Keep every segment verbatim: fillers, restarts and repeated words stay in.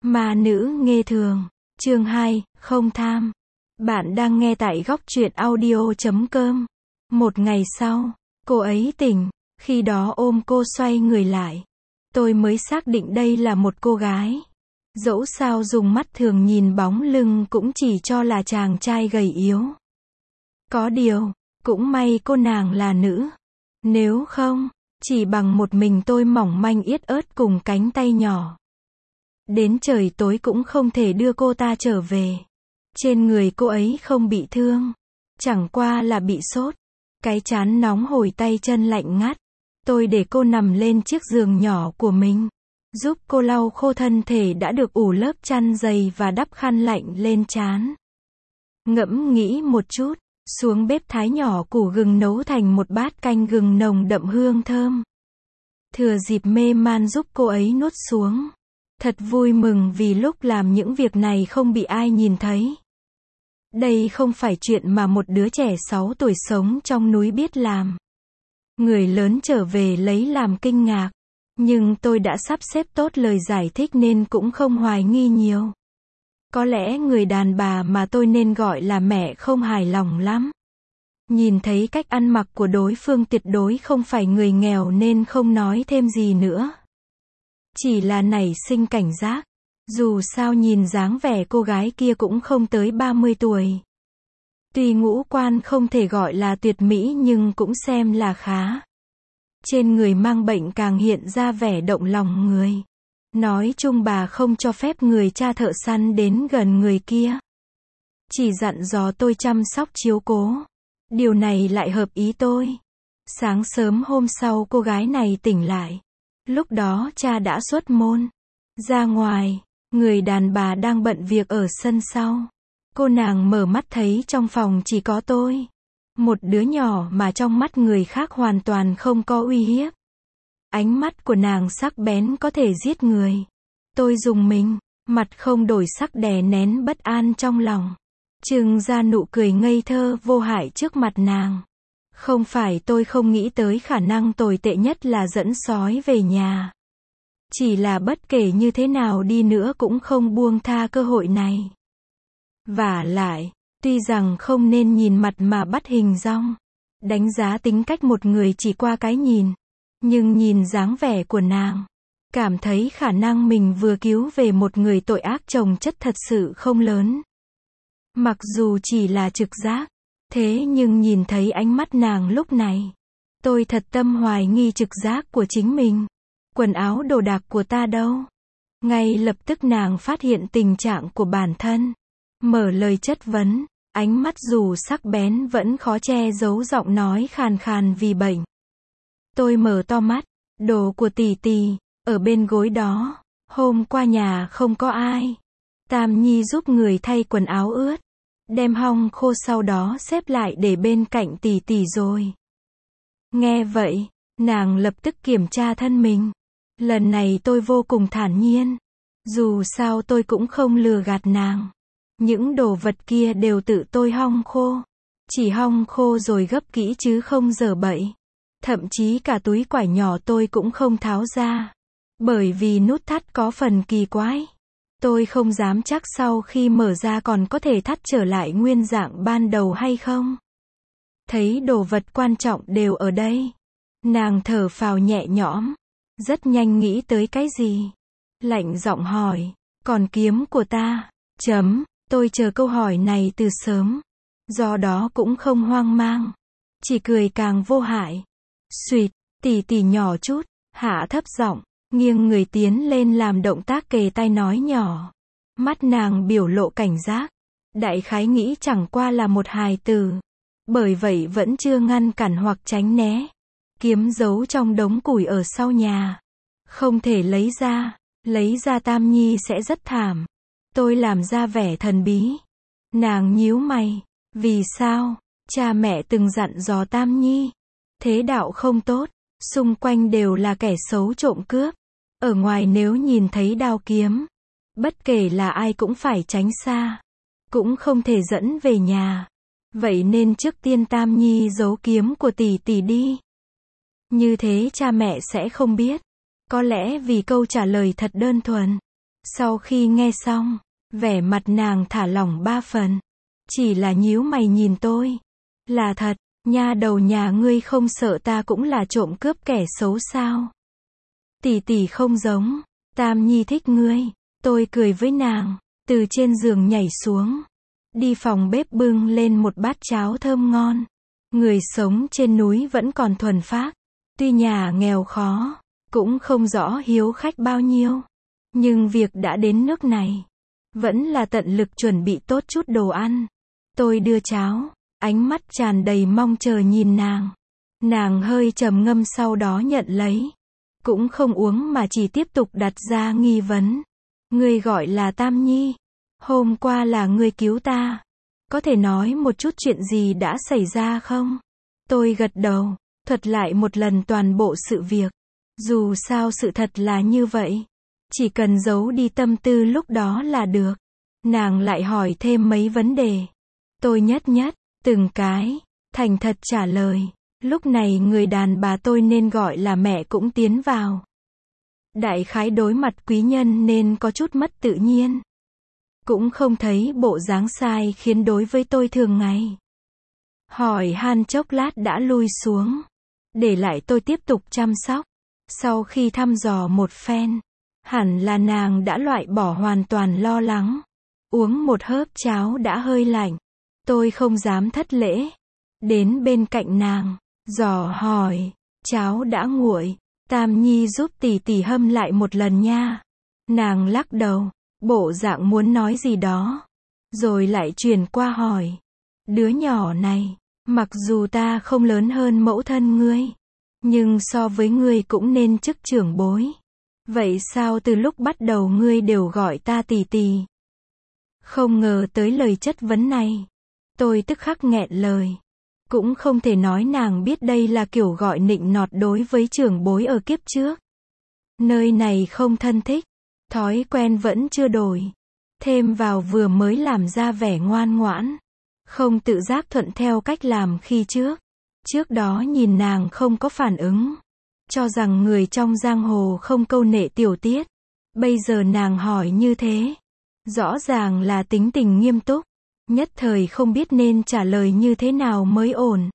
Ma nữ nghê thường, chương hai, không tham. Bạn đang nghe tại góc truyện audio chấm com. Một ngày sau, cô ấy tỉnh, khi đó ôm cô xoay người lại. Tôi mới xác định đây là một cô gái. Dẫu sao dùng mắt thường nhìn bóng lưng cũng chỉ cho là chàng trai gầy yếu. Có điều, cũng may cô nàng là nữ. Nếu không, chỉ bằng một mình tôi mỏng manh yết ớt cùng cánh tay nhỏ. Đến trời tối cũng không thể đưa cô ta trở về. Trên người cô ấy không bị thương, chẳng qua là bị sốt. Cái trán nóng hổi, tay chân lạnh ngắt. Tôi để cô nằm lên chiếc giường nhỏ của mình, giúp cô lau khô thân thể đã được ủ lớp chăn dày và đắp khăn lạnh lên trán. Ngẫm nghĩ một chút, xuống bếp thái nhỏ củ gừng nấu thành một bát canh gừng nồng đậm hương thơm. Thừa dịp mê man giúp cô ấy nuốt xuống. Thật vui mừng vì lúc làm những việc này không bị ai nhìn thấy. Đây không phải chuyện mà một đứa trẻ sáu tuổi sống trong núi biết làm. Người lớn trở về lấy làm kinh ngạc. Nhưng tôi đã sắp xếp tốt lời giải thích nên cũng không hoài nghi nhiều. Có lẽ người đàn bà mà tôi nên gọi là mẹ không hài lòng lắm. Nhìn thấy cách ăn mặc của đối phương tuyệt đối không phải người nghèo nên không nói thêm gì nữa. Chỉ là nảy sinh cảnh giác. Dù sao nhìn dáng vẻ cô gái kia cũng không tới ba mươi tuổi. Tuy ngũ quan không thể gọi là tuyệt mỹ nhưng cũng xem là khá. Trên người mang bệnh càng hiện ra vẻ động lòng người. Nói chung bà không cho phép người cha thợ săn đến gần người kia. Chỉ dặn dò tôi chăm sóc chiếu cố. Điều này lại hợp ý tôi. Sáng sớm hôm sau cô gái này tỉnh lại. Lúc đó cha đã xuất môn. Ra ngoài, người đàn bà đang bận việc ở sân sau. Cô nàng mở mắt thấy trong phòng chỉ có tôi. Một đứa nhỏ mà trong mắt người khác hoàn toàn không có uy hiếp. Ánh mắt của nàng sắc bén có thể giết người. Tôi rùng mình, mặt không đổi sắc đè nén bất an trong lòng. Trưng ra nụ cười ngây thơ vô hại trước mặt nàng. Không phải tôi không nghĩ tới khả năng tồi tệ nhất là dẫn sói về nhà. Chỉ là bất kể như thế nào đi nữa cũng không buông tha cơ hội này. Vả lại, tuy rằng không nên nhìn mặt mà bắt hình dong. Đánh giá tính cách một người chỉ qua cái nhìn. Nhưng nhìn dáng vẻ của nàng, cảm thấy khả năng mình vừa cứu về một người tội ác chồng chất thật sự không lớn. Mặc dù chỉ là trực giác, thế nhưng nhìn thấy ánh mắt nàng lúc này, tôi thật tâm hoài nghi trực giác của chính mình. Quần áo đồ đạc của ta đâu? Ngay lập tức nàng phát hiện tình trạng của bản thân. Mở lời chất vấn, ánh mắt dù sắc bén vẫn khó che giấu giọng nói khàn khàn vì bệnh. Tôi mở to mắt, đồ của tỷ tỷ, ở bên gối đó. Hôm qua nhà không có ai. Tam Nhi giúp người thay quần áo ướt. Đem hong khô sau đó xếp lại để bên cạnh tỷ tỷ rồi. Nghe vậy, nàng lập tức kiểm tra thân mình. Lần này tôi vô cùng thản nhiên. Dù sao tôi cũng không lừa gạt nàng. Những đồ vật kia đều tự tôi hong khô. Chỉ hong khô rồi gấp kỹ chứ không dở bậy. Thậm chí cả túi quải nhỏ tôi cũng không tháo ra. Bởi vì nút thắt có phần kỳ quái. Tôi không dám chắc sau khi mở ra còn có thể thắt trở lại nguyên dạng ban đầu hay không. Thấy đồ vật quan trọng đều ở đây. Nàng thở phào nhẹ nhõm. Rất nhanh nghĩ tới cái gì. Lạnh giọng hỏi, còn kiếm của ta? Chấm, tôi chờ câu hỏi này từ sớm. Do đó cũng không hoang mang. Chỉ cười càng vô hại. Xuyệt, tỉ tỉ nhỏ chút, hạ thấp giọng, nghiêng người tiến lên làm động tác kề tai nói nhỏ. Mắt nàng biểu lộ cảnh giác. Đại khái nghĩ chẳng qua là một hài tử. Bởi vậy vẫn chưa ngăn cản hoặc tránh né. Kiếm giấu trong đống củi ở sau nhà. Không thể lấy ra. Lấy ra Tam Nhi sẽ rất thảm. Tôi làm ra vẻ thần bí. Nàng nhíu mày. Vì sao? Cha mẹ từng dặn dò Tam Nhi. Thế đạo không tốt. Xung quanh đều là kẻ xấu trộm cướp. Ở ngoài nếu nhìn thấy đao kiếm, bất kể là ai cũng phải tránh xa. Cũng không thể dẫn về nhà. Vậy nên trước tiên Tam Nhi giấu kiếm của tỷ tỷ đi. Như thế cha mẹ sẽ không biết. Có lẽ vì câu trả lời thật đơn thuần. Sau khi nghe xong, vẻ mặt nàng thả lỏng ba phần. Chỉ là nhíu mày nhìn tôi. Là thật, nha đầu nhà ngươi không sợ ta cũng là trộm cướp kẻ xấu sao? Tỷ tỷ không giống, Tam Nhi thích ngươi. Tôi cười với nàng, từ trên giường nhảy xuống. Đi phòng bếp bưng lên một bát cháo thơm ngon. Người sống trên núi vẫn còn thuần phác. Tuy nhà nghèo khó, cũng không rõ hiếu khách bao nhiêu. Nhưng việc đã đến nước này, vẫn là tận lực chuẩn bị tốt chút đồ ăn. Tôi đưa cháo, ánh mắt tràn đầy mong chờ nhìn nàng. Nàng hơi trầm ngâm sau đó nhận lấy. Cũng không uống mà chỉ tiếp tục đặt ra nghi vấn. Ngươi gọi là Tam Nhi. Hôm qua là ngươi cứu ta. Có thể nói một chút chuyện gì đã xảy ra không? Tôi gật đầu, thuật lại một lần toàn bộ sự việc. Dù sao sự thật là như vậy. Chỉ cần giấu đi tâm tư lúc đó là được. Nàng lại hỏi thêm mấy vấn đề. Tôi nhất nhất, từng cái, thành thật trả lời. Lúc này người đàn bà tôi nên gọi là mẹ cũng tiến vào. Đại khái đối mặt quý nhân nên có chút mất tự nhiên. Cũng không thấy bộ dáng sai khiến đối với tôi thường ngày. Hỏi han chốc lát đã lui xuống. Để lại tôi tiếp tục chăm sóc. Sau khi thăm dò một phen, hẳn là nàng đã loại bỏ hoàn toàn lo lắng. Uống một hớp cháo đã hơi lạnh. Tôi không dám thất lễ. Đến bên cạnh nàng, dò hỏi, cháo đã nguội, Tam Nhi giúp tỷ tỷ hâm lại một lần nha. Nàng lắc đầu, bộ dạng muốn nói gì đó. Rồi lại chuyển qua hỏi, đứa nhỏ này, mặc dù ta không lớn hơn mẫu thân ngươi, nhưng so với ngươi cũng nên chức trưởng bối. Vậy sao từ lúc bắt đầu ngươi đều gọi ta tỷ tỷ? Không ngờ tới lời chất vấn này. Tôi tức khắc nghẹn lời. Cũng không thể nói nàng biết đây là kiểu gọi nịnh nọt đối với trưởng bối ở kiếp trước. Nơi này không thân thích. Thói quen vẫn chưa đổi. Thêm vào vừa mới làm ra vẻ ngoan ngoãn. Không tự giác thuận theo cách làm khi trước. Trước đó nhìn nàng không có phản ứng. Cho rằng người trong giang hồ không câu nệ tiểu tiết. Bây giờ nàng hỏi như thế. Rõ ràng là tính tình nghiêm túc. Nhất thời không biết nên trả lời như thế nào mới ổn.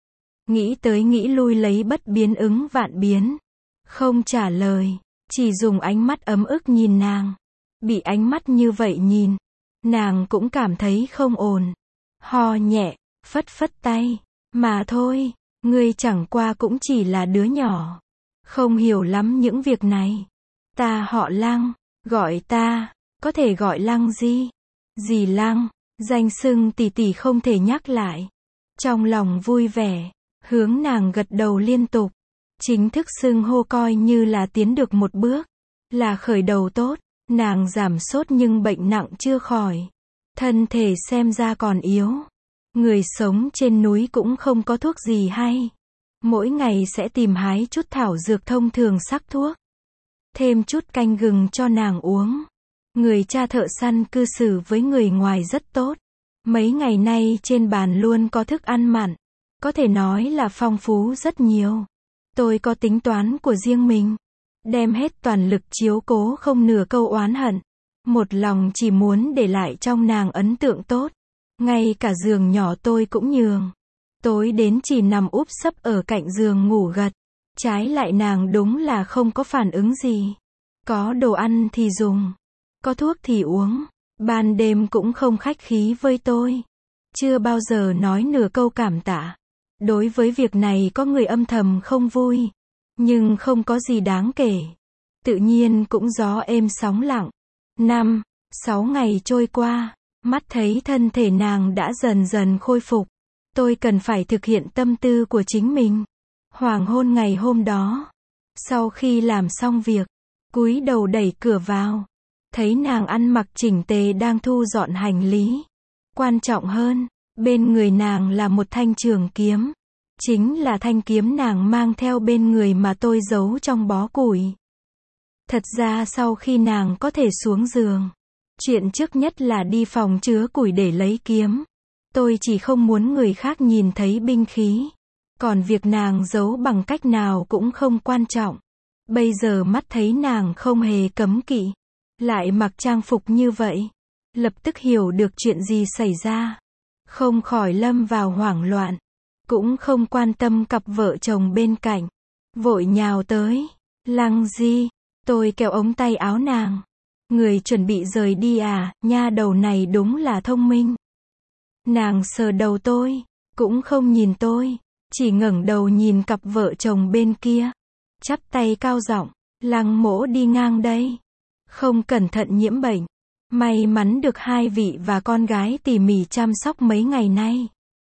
Nghĩ tới nghĩ lui lấy bất biến ứng vạn biến. Không trả lời. Chỉ dùng ánh mắt ấm ức nhìn nàng. Bị ánh mắt như vậy nhìn. Nàng cũng cảm thấy không ổn. Ho nhẹ, phất phất tay. Mà thôi, ngươi chẳng qua cũng chỉ là đứa nhỏ. Không hiểu lắm những việc này. Ta họ Lăng, gọi ta, có thể gọi Lăng gì? Dì Lăng, danh xưng tỷ tỷ không thể nhắc lại. Trong lòng vui vẻ, hướng nàng gật đầu liên tục. Chính thức xưng hô coi như là tiến được một bước. Là khởi đầu tốt, nàng giảm sốt nhưng bệnh nặng chưa khỏi. Thân thể xem ra còn yếu. Người sống trên núi cũng không có thuốc gì hay. Mỗi ngày sẽ tìm hái chút thảo dược thông thường sắc thuốc. Thêm chút canh gừng cho nàng uống. Người cha thợ săn cư xử với người ngoài rất tốt. Mấy ngày nay trên bàn luôn có thức ăn mặn. Có thể nói là phong phú rất nhiều. Tôi có tính toán của riêng mình. Đem hết toàn lực chiếu cố không nửa câu oán hận. Một lòng chỉ muốn để lại trong nàng ấn tượng tốt. Ngay cả giường nhỏ tôi cũng nhường. Tối đến chỉ nằm úp sấp ở cạnh giường ngủ gật. Trái lại nàng đúng là không có phản ứng gì. Có đồ ăn thì dùng. Có thuốc thì uống. Ban đêm cũng không khách khí với tôi. Chưa bao giờ nói nửa câu cảm tạ. Đối với việc này có người âm thầm không vui. Nhưng không có gì đáng kể. Tự nhiên cũng gió êm sóng lặng. Năm, sáu ngày trôi qua. Mắt thấy thân thể nàng đã dần dần khôi phục. Tôi cần phải thực hiện tâm tư của chính mình. Hoàng hôn ngày hôm đó. Sau khi làm xong việc. Cúi đầu đẩy cửa vào. Thấy nàng ăn mặc chỉnh tề đang thu dọn hành lý. Quan trọng hơn, bên người nàng là một thanh trường kiếm. Chính là thanh kiếm nàng mang theo bên người mà tôi giấu trong bó củi. Thật ra sau khi nàng có thể xuống giường. Chuyện trước nhất là đi phòng chứa củi để lấy kiếm. Tôi chỉ không muốn người khác nhìn thấy binh khí. Còn việc nàng giấu bằng cách nào cũng không quan trọng. Bây giờ mắt thấy nàng không hề cấm kỵ. lại mặc trang phục như vậy. Lập tức hiểu được chuyện gì xảy ra. Không khỏi lâm vào hoảng loạn. Cũng không quan tâm cặp vợ chồng bên cạnh. Vội nhào tới. Lăng Di, tôi kéo ống tay áo nàng. Người chuẩn bị rời đi à, nha đầu này đúng là thông minh. Nàng sờ đầu tôi, cũng không nhìn tôi, chỉ ngẩng đầu nhìn cặp vợ chồng bên kia. Chắp tay cao giọng, Lăng mỗ đi ngang đây. Không cẩn thận nhiễm bệnh. May mắn được hai vị và con gái tỉ mỉ chăm sóc mấy ngày nay.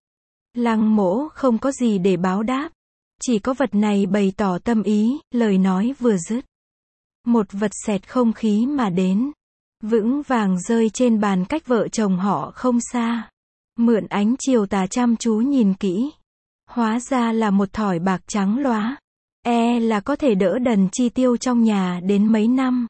Lăng mỗ không có gì để báo đáp. Chỉ có vật này bày tỏ tâm ý, lời nói vừa dứt. Một vật xẹt không khí mà đến. Vững vàng rơi trên bàn cách vợ chồng họ không xa. Mượn ánh chiều tà chăm chú nhìn kỹ. Hóa ra là một thỏi bạc trắng lóa. E là có thể đỡ đần chi tiêu trong nhà đến mấy năm.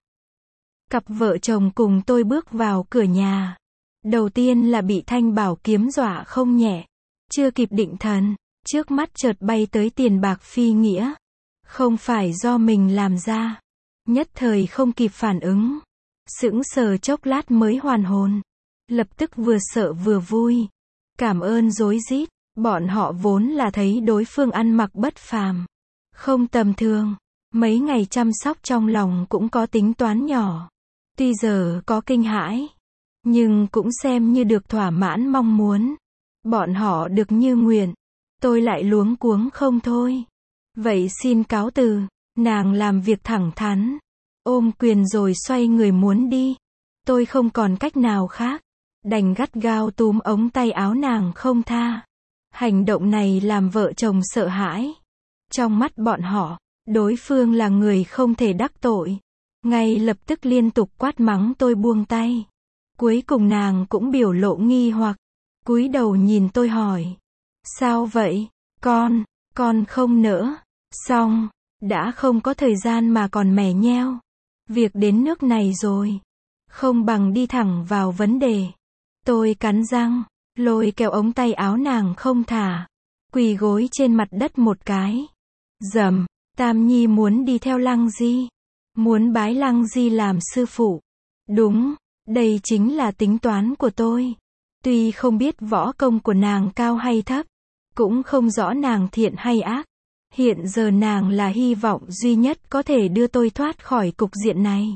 Cặp vợ chồng cùng tôi bước vào cửa nhà. Đầu tiên là bị thanh bảo kiếm dọa không nhẹ. Chưa kịp định thần, trước mắt chợt bay tới tiền bạc phi nghĩa. Không phải do mình làm ra. Nhất thời không kịp phản ứng. Sững sờ chốc lát mới hoàn hồn. Lập tức vừa sợ vừa vui. Cảm ơn rối rít. Bọn họ vốn là thấy đối phương ăn mặc bất phàm. Không tầm thường. Mấy ngày chăm sóc trong lòng cũng có tính toán nhỏ. Tuy giờ có kinh hãi. Nhưng cũng xem như được thỏa mãn mong muốn. Bọn họ được như nguyện. Tôi lại luống cuống không thôi. Vậy xin cáo từ. Nàng làm việc thẳng thắn. Ôm quyền rồi xoay người muốn đi. Tôi không còn cách nào khác. Đành gắt gao túm ống tay áo nàng không tha. Hành động này làm vợ chồng sợ hãi. Trong mắt bọn họ, đối phương là người không thể đắc tội. Ngay lập tức liên tục quát mắng tôi buông tay. Cuối cùng nàng cũng biểu lộ nghi hoặc. Cúi đầu nhìn tôi hỏi. Sao vậy? Con, con không nỡ. Xong, đã không có thời gian mà còn mè nheo. Việc đến nước này rồi. Không bằng đi thẳng vào vấn đề. Tôi cắn răng, lôi kéo ống tay áo nàng không thả. Quỳ gối trên mặt đất một cái. Dầm, Tam Nhi muốn đi theo Lăng Di. Muốn bái Lăng Di làm sư phụ. Đúng, đây chính là tính toán của tôi. Tuy không biết võ công của nàng cao hay thấp. Cũng không rõ nàng thiện hay ác. Hiện giờ nàng là hy vọng duy nhất có thể đưa tôi thoát khỏi cục diện này.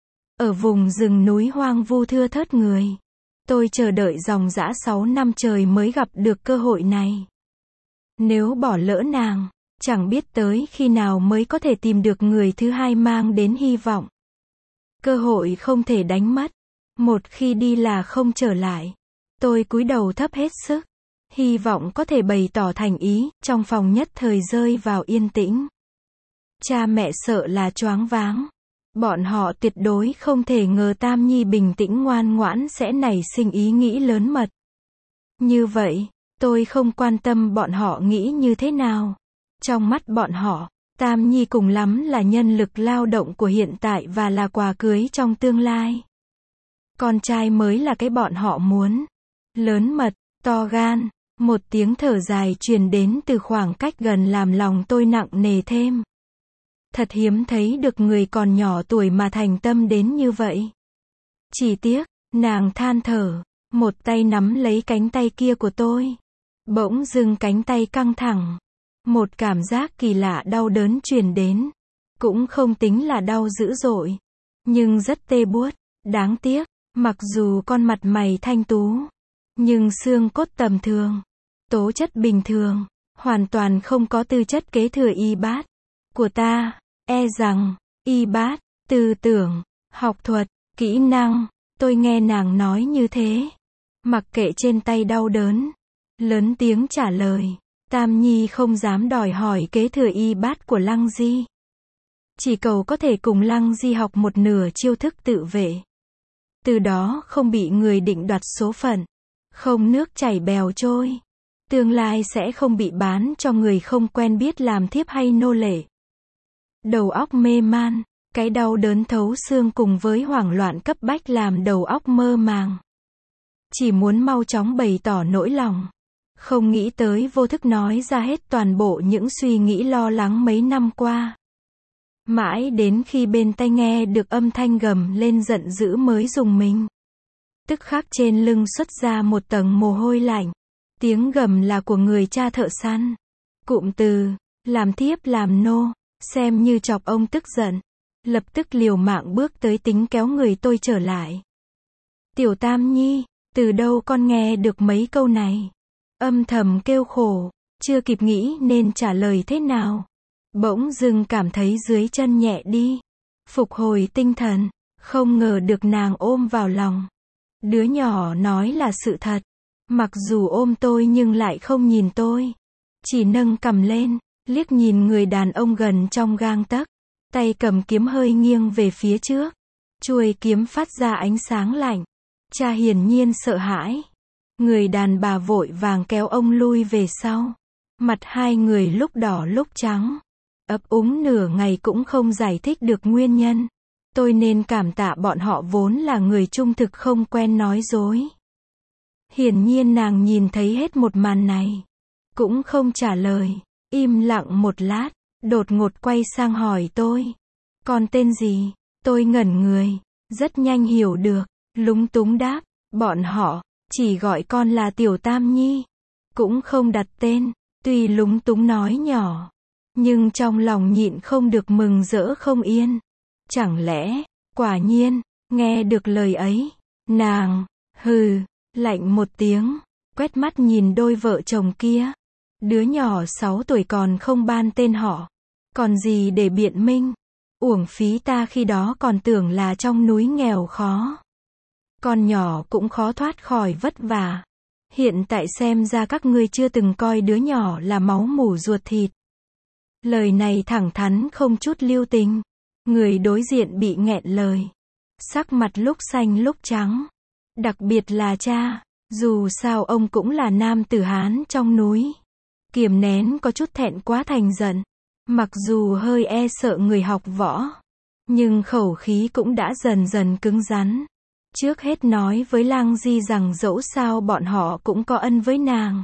Ở vùng rừng núi hoang vu thưa thớt người. Tôi chờ đợi dòng dã sáu năm trời mới gặp được cơ hội này. Nếu bỏ lỡ nàng, chẳng biết tới khi nào mới có thể tìm được người thứ hai mang đến hy vọng. Cơ hội không thể đánh mất. Một khi đi là không trở lại. Tôi cúi đầu thấp hết sức. Hy vọng có thể bày tỏ thành ý, trong phòng nhất thời rơi vào yên tĩnh. Cha mẹ sợ là choáng váng. Bọn họ tuyệt đối không thể ngờ Tam Nhi bình tĩnh ngoan ngoãn sẽ nảy sinh ý nghĩ lớn mật. Như vậy, tôi không quan tâm bọn họ nghĩ như thế nào. Trong mắt bọn họ, Tam Nhi cùng lắm là nhân lực lao động của hiện tại và là quà cưới trong tương lai. Con trai mới là cái bọn họ muốn. Lớn mật, to gan. Một tiếng thở dài truyền đến từ khoảng cách gần làm lòng tôi nặng nề thêm. Thật hiếm thấy được người còn nhỏ tuổi mà thành tâm đến như vậy. Chỉ tiếc, nàng than thở, một tay nắm lấy cánh tay kia của tôi. Bỗng dưng cánh tay căng thẳng. Một cảm giác kỳ lạ đau đớn truyền đến. Cũng không tính là đau dữ dội. Nhưng rất tê buốt. Đáng tiếc, mặc dù con mặt mày thanh tú. Nhưng xương cốt tầm thường. Tố chất bình thường. Hoàn toàn không có tư chất kế thừa y bát. Của ta. E rằng, y bát, tư tưởng, học thuật, kỹ năng. Tôi nghe nàng nói như thế. Mặc kệ trên tay đau đớn. Lớn tiếng trả lời. Tam Nhi không dám đòi hỏi kế thừa y bát của Lăng Di. Chỉ cầu có thể cùng Lăng Di học một nửa chiêu thức tự vệ. Từ đó không bị người định đoạt số phận. Không nước chảy bèo trôi. Tương lai sẽ không bị bán cho người không quen biết làm thiếp hay nô lệ. Đầu óc mê man. Cái đau đớn thấu xương cùng với hoảng loạn cấp bách làm đầu óc mơ màng. Chỉ muốn mau chóng bày tỏ nỗi lòng. Không nghĩ tới vô thức nói ra hết toàn bộ những suy nghĩ lo lắng mấy năm qua. Mãi đến khi bên tai nghe được âm thanh gầm lên giận dữ mới rùng mình. Tức khắc trên lưng xuất ra một tầng mồ hôi lạnh. Tiếng gầm là của người cha thợ săn. Cụm từ, làm thiếp làm nô, xem như chọc ông tức giận. Lập tức liều mạng bước tới tính kéo người tôi trở lại. Tiểu Tam Nhi, từ đâu con nghe được mấy câu này? Âm thầm kêu khổ, chưa kịp nghĩ nên trả lời thế nào. Bỗng dưng cảm thấy dưới chân nhẹ đi. Phục hồi tinh thần, không ngờ được nàng ôm vào lòng. Đứa nhỏ nói là sự thật. Mặc dù ôm tôi nhưng lại không nhìn tôi. Chỉ nâng cằm lên, liếc nhìn người đàn ông gần trong gang tấc. Tay cầm kiếm hơi nghiêng về phía trước. Chuôi kiếm phát ra ánh sáng lạnh. Cha hiển nhiên sợ hãi. Người đàn bà vội vàng kéo ông lui về sau. Mặt hai người lúc đỏ lúc trắng. Ấp úng nửa ngày cũng không giải thích được nguyên nhân. Tôi nên cảm tạ bọn họ vốn là người trung thực không quen nói dối. Hiển nhiên nàng nhìn thấy hết một màn này. Cũng không trả lời. Im lặng một lát. Đột ngột quay sang hỏi tôi. Con tên gì? Tôi ngẩn người. Rất nhanh hiểu được. Lúng túng đáp. Bọn họ chỉ gọi con là Tiểu Tam Nhi. Cũng không đặt tên. Tuy lúng túng nói nhỏ. Nhưng trong lòng nhịn không được mừng rỡ không yên. Chẳng lẽ, quả nhiên, nghe được lời ấy. Nàng, hừ, lạnh một tiếng. Quét mắt nhìn đôi vợ chồng kia. Đứa nhỏ sáu tuổi còn không ban tên họ. Còn gì để biện minh. Uổng phí ta khi đó còn tưởng là trong núi nghèo khó. Con nhỏ cũng khó thoát khỏi vất vả. Hiện tại xem ra các ngươi chưa từng coi đứa nhỏ là máu mủ ruột thịt. Lời này thẳng thắn không chút lưu tình. Người đối diện bị nghẹn lời. Sắc mặt lúc xanh lúc trắng. Đặc biệt là cha. Dù sao ông cũng là nam tử Hán trong núi. Kiềm nén có chút thẹn quá thành giận. Mặc dù hơi e sợ người học võ. Nhưng khẩu khí cũng đã dần dần cứng rắn. Trước hết nói với Lang Di rằng dẫu sao bọn họ cũng có ân với nàng.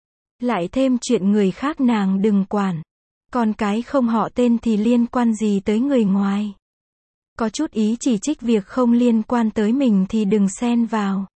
Lại thêm chuyện người khác nàng đừng quản. Con cái không họ tên thì liên quan gì tới người ngoài. Có chút ý chỉ trích việc không liên quan tới mình thì đừng xen vào.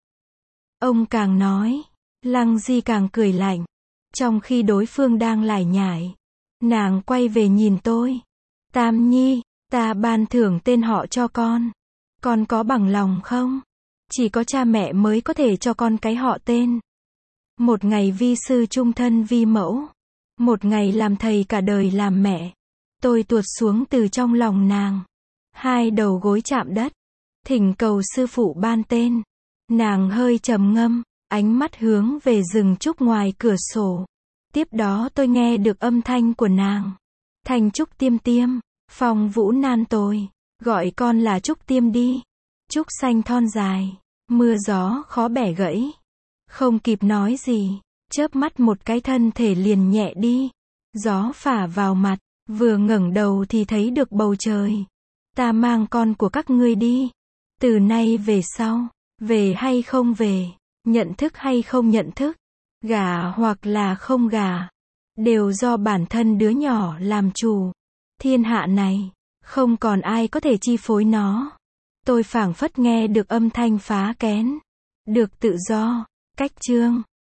Ông càng nói, Lăng Di càng cười lạnh. Trong khi đối phương đang lải nhải, nàng quay về nhìn tôi. Tam Nhi, ta ban thưởng tên họ cho con. Con có bằng lòng không? Chỉ có cha mẹ mới có thể cho con cái họ tên. Một ngày vi sư trung thân vi mẫu. Một ngày làm thầy cả đời làm mẹ. Tôi tuột xuống từ trong lòng nàng. Hai đầu gối chạm đất. Thỉnh cầu sư phụ ban tên. Nàng hơi trầm ngâm. Ánh mắt hướng về rừng trúc ngoài cửa sổ. Tiếp đó tôi nghe được âm thanh của nàng. Thành Trúc Tiêm Tiêm. Phong vũ nan tồi. Gọi con là Trúc Tiêm đi. Trúc xanh thon dài. Mưa gió khó bẻ gãy. Không kịp nói gì. Chớp mắt một cái thân thể liền nhẹ đi. Gió phả vào mặt. Vừa ngẩng đầu thì thấy được bầu trời. Ta mang con của các ngươi đi. Từ nay về sau. Về hay không về. Nhận thức hay không nhận thức. Gả hoặc là không gả. Đều do bản thân đứa nhỏ làm chủ. Thiên hạ này. Không còn ai có thể chi phối nó. Tôi phảng phất nghe được âm thanh phá kén. Được tự do. Cách chương.